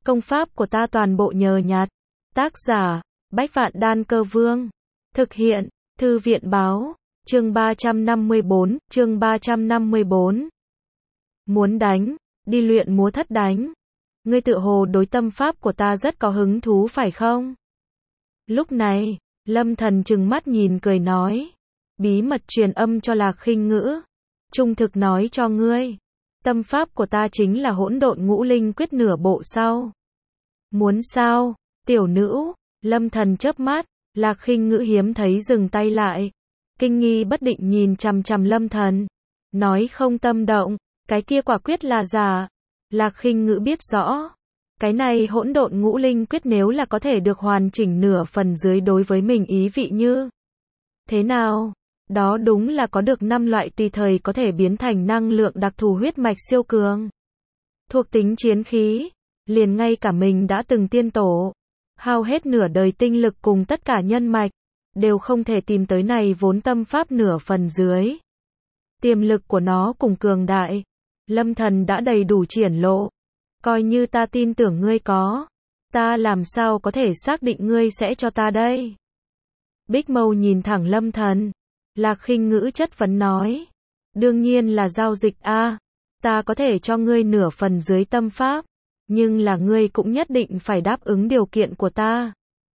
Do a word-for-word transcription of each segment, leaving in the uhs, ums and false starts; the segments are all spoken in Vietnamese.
Công pháp của ta toàn bộ nhờ nhặt. Tác giả, Bách Vạn Đan Cơ Vương. Thực hiện, Thư viện Báo. Chương ba trăm năm mươi bốn, chương ba trăm năm mươi bốn. Muốn đánh, đi luyện múa thất đánh. Ngươi tự hồ đối tâm pháp của ta rất có hứng thú phải không? Lúc này, Lâm Thần trừng mắt nhìn cười nói. Bí mật truyền âm cho Lạc Khinh Ngữ. Trung thực nói cho ngươi. Tâm pháp của ta chính là hỗn độn ngũ linh quyết nửa bộ sau. Muốn sao, tiểu nữ? Lâm Thần chớp mắt, Lạc Khinh Ngữ hiếm thấy dừng tay lại. Kinh nghi bất định nhìn chằm chằm Lâm Thần. Nói không tâm động, cái kia quả quyết là giả. Lạc Khinh Ngữ biết rõ. Cái này hỗn độn ngũ linh quyết nếu là có thể được hoàn chỉnh nửa phần dưới đối với mình ý vị như. Thế nào? Đó đúng là có được năm loại tùy thời có thể biến thành năng lượng đặc thù huyết mạch siêu cường. Thuộc tính chiến khí, liền ngay cả mình đã từng tiên tổ, hao hết nửa đời tinh lực cùng tất cả nhân mạch, đều không thể tìm tới này vốn tâm pháp nửa phần dưới. Tiềm lực của nó cùng cường đại, Lâm Thần đã đầy đủ triển lộ. Coi như ta tin tưởng ngươi có, ta làm sao có thể xác định ngươi sẽ cho ta đây? Bích Mâu nhìn thẳng Lâm Thần. Lạc Khinh Ngữ chất vấn nói. Đương nhiên là giao dịch a, ta có thể cho ngươi nửa phần dưới tâm pháp, nhưng là ngươi cũng nhất định phải đáp ứng điều kiện của ta.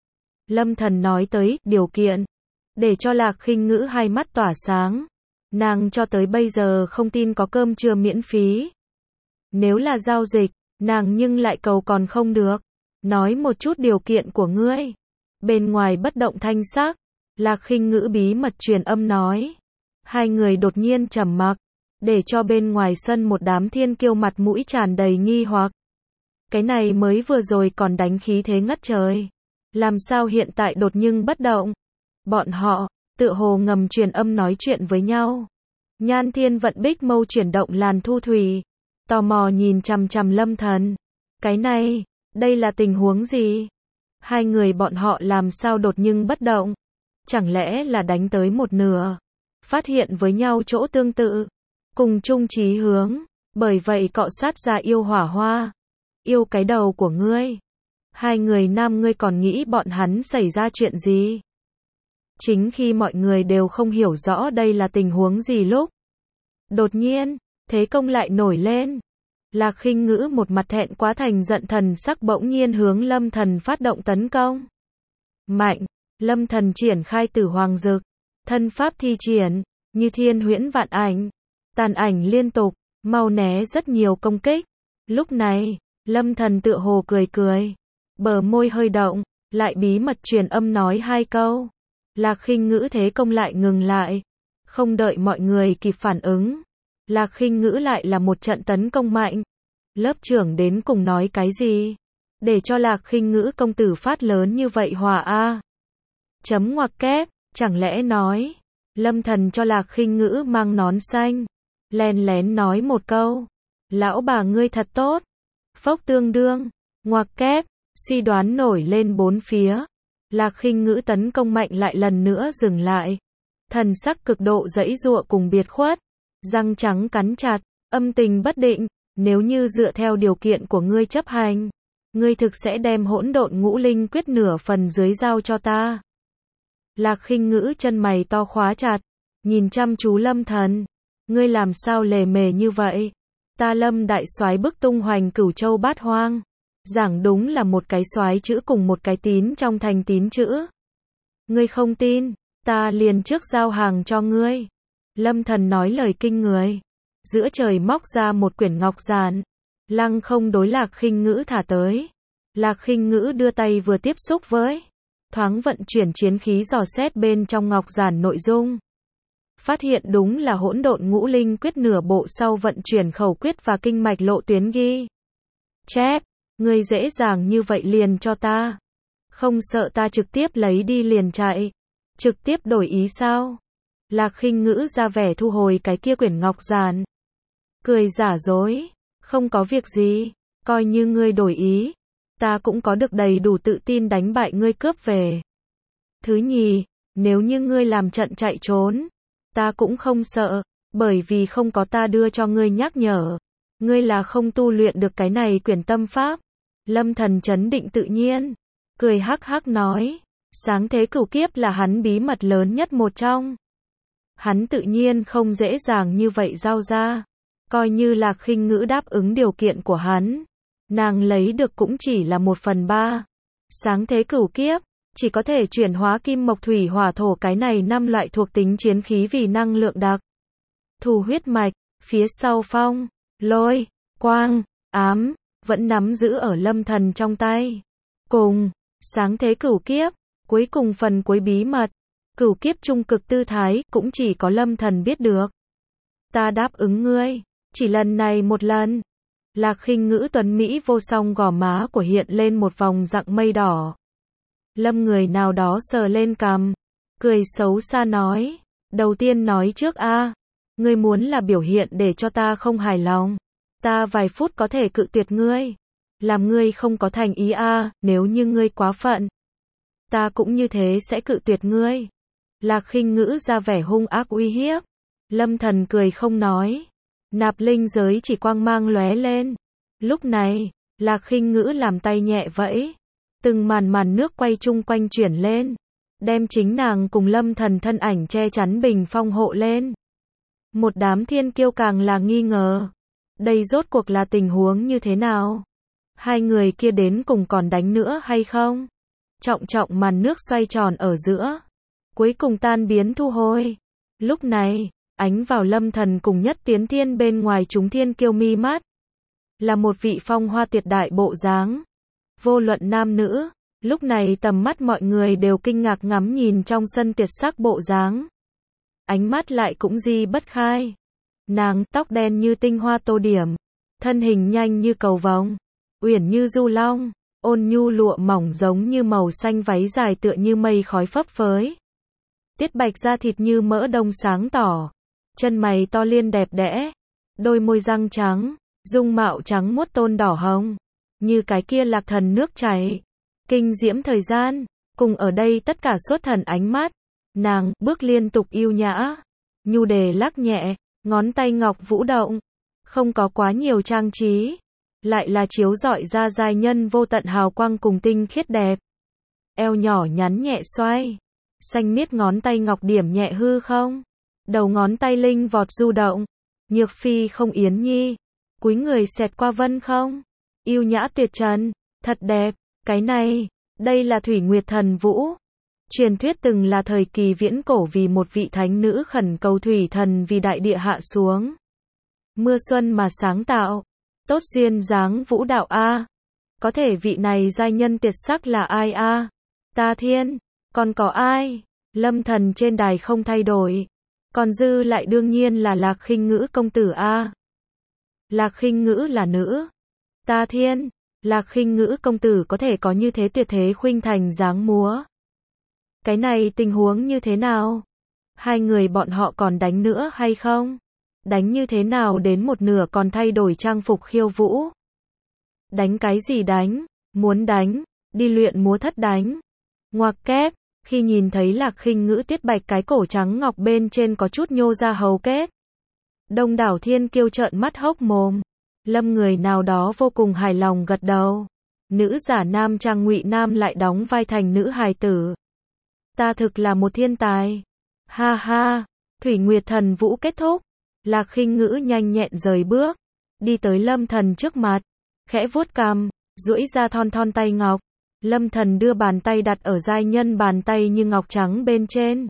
Lâm Thần nói tới điều kiện, để cho Lạc Khinh Ngữ hai mắt tỏa sáng. Nàng cho tới bây giờ không tin có cơm trưa miễn phí. Nếu là giao dịch, nàng nhưng lại cầu còn không được. Nói một chút điều kiện của ngươi. Bên ngoài bất động thanh sắc, Lạc Khinh Ngữ bí mật truyền âm nói. Hai người đột nhiên trầm mặc, để cho bên ngoài sân một đám thiên kiêu mặt mũi tràn đầy nghi hoặc. Cái này mới vừa rồi còn đánh khí thế ngất trời, làm sao hiện tại đột nhưng bất động? Bọn họ, tự hồ ngầm truyền âm nói chuyện với nhau. Nhan Thiên Vận Bích Mâu chuyển động làn thu thủy, tò mò nhìn chằm chằm Lâm Thần. Cái này, đây là tình huống gì? Hai người bọn họ làm sao đột nhưng bất động? Chẳng lẽ là đánh tới một nửa, phát hiện với nhau chỗ tương tự, cùng chung chí hướng, bởi vậy cọ sát ra yêu hỏa hoa, yêu cái đầu của ngươi. Hai người nam ngươi còn nghĩ bọn hắn xảy ra chuyện gì? Chính khi mọi người đều không hiểu rõ đây là tình huống gì lúc, đột nhiên, thế công lại nổi lên. Lạc Khinh Ngữ một mặt thẹn quá thành giận thần sắc bỗng nhiên hướng Lâm Thần phát động tấn công. Mạnh, Lâm Thần triển khai Tử Hoàng Dực, thân pháp thi triển, như thiên huyễn vạn ảnh, tàn ảnh liên tục, mau né rất nhiều công kích. Lúc này, Lâm Thần tựa hồ cười cười, bờ môi hơi động, lại bí mật truyền âm nói hai câu. Lạc Khinh Ngữ thế công lại ngừng lại, không đợi mọi người kịp phản ứng. Lạc Khinh Ngữ lại là một trận tấn công mạnh. Lớp trưởng đến cùng nói cái gì? Để cho Lạc Khinh Ngữ công tử phát lớn như vậy hòa a. Chấm ngoặc kép, chẳng lẽ nói, Lâm Thần cho Lạc Khinh Ngữ mang nón xanh, len lén nói một câu, lão bà ngươi thật tốt. Phốc tương đương, ngoặc kép, suy đoán nổi lên bốn phía. Lạc Khinh Ngữ tấn công mạnh lại lần nữa dừng lại. Thần sắc cực độ giãy giụa cùng biệt khuất, răng trắng cắn chặt, âm tình bất định. Nếu như dựa theo điều kiện của ngươi chấp hành, ngươi thực sẽ đem hỗn độn ngũ linh quyết nửa phần dưới giao cho ta. Lạc Khinh Ngữ chân mày to khóa chặt, nhìn chăm chú Lâm Thần. Ngươi làm sao lề mề như vậy? Ta Lâm đại soái bức tung hoành cửu châu bát hoang, giảng đúng là một cái soái chữ cùng một cái tín trong thành tín chữ. Ngươi không tin, ta liền trước giao hàng cho ngươi. Lâm Thần nói lời kinh người. Giữa trời móc ra một quyển ngọc giản, lăng không đối Lạc Khinh Ngữ thả tới. Lạc Khinh Ngữ đưa tay vừa tiếp xúc với, thoáng vận chuyển chiến khí dò xét bên trong ngọc giản nội dung. Phát hiện đúng là hỗn độn ngũ linh quyết nửa bộ sau vận chuyển khẩu quyết và kinh mạch lộ tuyến ghi. Chép, ngươi dễ dàng như vậy liền cho ta. Không sợ ta trực tiếp lấy đi liền chạy. Trực tiếp đổi ý sao? Lạc Khinh Ngữ ra vẻ thu hồi cái kia quyển ngọc giản. Cười giả dối, không có việc gì, coi như ngươi đổi ý, ta cũng có được đầy đủ tự tin đánh bại ngươi cướp về. Thứ nhì, nếu như ngươi làm trận chạy trốn, ta cũng không sợ, bởi vì không có ta đưa cho ngươi nhắc nhở, ngươi là không tu luyện được cái này quyển tâm pháp. Lâm Thần trấn định tự nhiên, cười hắc hắc nói, sáng thế cửu kiếp là hắn bí mật lớn nhất một trong. Hắn tự nhiên không dễ dàng như vậy giao ra, coi như Lạc Khinh Ngữ đáp ứng điều kiện của hắn, nàng lấy được cũng chỉ là một phần ba. Sáng thế cửu kiếp, chỉ có thể chuyển hóa kim mộc thủy hỏa thổ cái này năm loại thuộc tính chiến khí vì năng lượng đặc thù huyết mạch, phía sau phong, lôi, quang, ám, vẫn nắm giữ ở Lâm Thần trong tay. Cùng, sáng thế cửu kiếp, cuối cùng phần cuối bí mật, cửu kiếp trung cực tư thái, cũng chỉ có Lâm Thần biết được. Ta đáp ứng ngươi, chỉ lần này một lần. Lạc Khinh Ngữ tuấn mỹ vô song gò má của hiện lên một vòng dạng mây đỏ. Lâm người nào đó sờ lên cằm, cười xấu xa nói, đầu tiên nói trước a, ngươi muốn là biểu hiện để cho ta không hài lòng, ta vài phút có thể cự tuyệt ngươi, làm ngươi không có thành ý a, nếu như ngươi quá phận, ta cũng như thế sẽ cự tuyệt ngươi. Lạc Khinh Ngữ ra vẻ hung ác uy hiếp. Lâm Thần cười không nói. Nạp linh giới chỉ quang mang lóe lên. Lúc này, Lạc Khinh Ngữ làm tay nhẹ vẫy, từng màn màn nước quay chung quanh chuyển lên, đem chính nàng cùng Lâm Thần thân ảnh che chắn bình phong hộ lên. Một đám thiên kiêu càng là nghi ngờ, đây rốt cuộc là tình huống như thế nào? Hai người kia đến cùng còn đánh nữa hay không? Trọng trọng màn nước xoay tròn ở giữa, cuối cùng tan biến thu hồi. Lúc này, ánh vào Lâm Thần cùng Nhất Tiến Thiên bên ngoài chúng thiên kiêu mi mắt, là một vị phong hoa tuyệt đại bộ dáng. Vô luận nam nữ, lúc này tầm mắt mọi người đều kinh ngạc ngắm nhìn trong sân tuyệt sắc bộ dáng. Ánh mắt lại cũng di bất khai. Nàng tóc đen như tinh hoa tô điểm, thân hình nhanh như cầu vồng, uyển như du long, ôn nhu lụa mỏng giống như màu xanh, váy dài tựa như mây khói phấp phới. Tiết bạch da thịt như mỡ đông sáng tỏ, chân mày to liên đẹp đẽ, đôi môi răng trắng, dung mạo trắng muốt tôn đỏ hồng, như cái kia lạc thần nước chảy, kinh diễm thời gian, cùng ở đây tất cả xuất thần ánh mắt. Nàng bước liên tục yêu nhã, nhu đề lắc nhẹ, ngón tay ngọc vũ động, không có quá nhiều trang trí, lại là chiếu rọi ra giai nhân vô tận hào quang cùng tinh khiết đẹp. Eo nhỏ nhắn nhẹ xoay, xanh miết ngón tay ngọc điểm nhẹ hư không, đầu ngón tay linh vọt du động, nhược phi không yến nhi, cúi người xẹt qua vân không, yêu nhã tuyệt trần, thật đẹp. Cái này, đây là Thủy Nguyệt Thần Vũ. Truyền thuyết từng là thời kỳ viễn cổ vì một vị thánh nữ khẩn cầu thủy thần vì đại địa hạ xuống mưa xuân mà sáng tạo. Tốt duyên dáng vũ đạo a. Có thể vị này giai nhân tuyệt sắc là ai a? Ta thiên, còn có ai? Lâm Thần trên đài không thay đổi, còn dư lại đương nhiên là Lạc Khinh Ngữ công tử a. Lạc Khinh Ngữ là nữ. Ta thiên, Lạc Khinh Ngữ công tử có thể có như thế tuyệt thế khuynh thành dáng múa. Cái này tình huống như thế nào? Hai người bọn họ còn đánh nữa hay không? Đánh như thế nào đến một nửa còn thay đổi trang phục khiêu vũ? Đánh cái gì đánh? Muốn đánh, đi luyện múa thất đánh. Ngoặc kép, khi nhìn thấy Lạc Khinh Ngữ Tiết bạch cái cổ trắng ngọc bên trên có chút nhô ra hầu kết. Đông đảo thiên kiêu trợn mắt hốc mồm. Lâm người nào đó vô cùng hài lòng gật đầu. Nữ giả nam trang Ngụy Nam lại đóng vai thành nữ hài tử. Ta thực là một thiên tài. Ha ha, Thủy Nguyệt Thần Vũ kết thúc. Lạc Khinh Ngữ nhanh nhẹn rời bước, đi tới Lâm Thần trước mặt, khẽ vuốt cằm, duỗi ra thon thon tay ngọc. Lâm Thần đưa bàn tay đặt ở giai nhân bàn tay như ngọc trắng bên trên.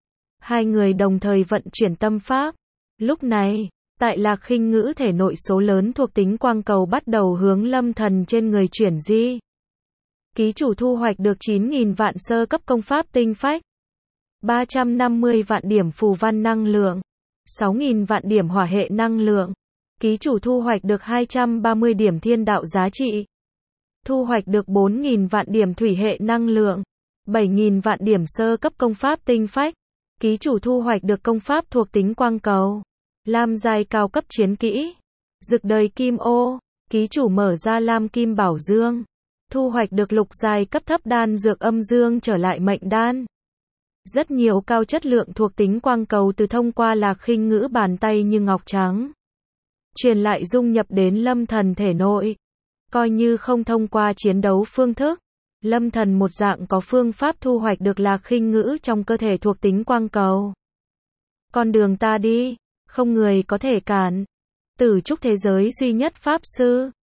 Hai người đồng thời vận chuyển tâm pháp. Lúc này, tại Lạc Khinh Ngữ thể nội số lớn thuộc tính quang cầu bắt đầu hướng Lâm Thần trên người chuyển di. Ký chủ thu hoạch được chín nghìn vạn sơ cấp công pháp tinh phách, ba trăm năm mươi vạn điểm phù văn năng lượng, sáu nghìn vạn điểm hỏa hệ năng lượng. Ký chủ thu hoạch được hai trăm ba mươi điểm thiên đạo giá trị. Thu hoạch được bốn nghìn vạn điểm thủy hệ năng lượng, bảy nghìn vạn điểm sơ cấp công pháp tinh phách. Ký chủ thu hoạch được công pháp thuộc tính quang cầu, lam giai cao cấp chiến kỹ, rực đời kim ô. Ký chủ mở ra lam kim bảo dương, thu hoạch được lục giai cấp thấp đan dược âm dương trở lại mệnh đan. Rất nhiều cao chất lượng thuộc tính quang cầu từ thông qua Lạc Khinh Ngữ bàn tay như ngọc trắng truyền lại dung nhập đến Lâm Thần thể nội. Coi như không thông qua chiến đấu phương thức, Lâm Thần một dạng có phương pháp thu hoạch được Lạc Khinh Ngữ trong cơ thể thuộc tính quang cầu. Con đường ta đi, không người có thể cản. Tử trúc thế giới duy nhất pháp sư.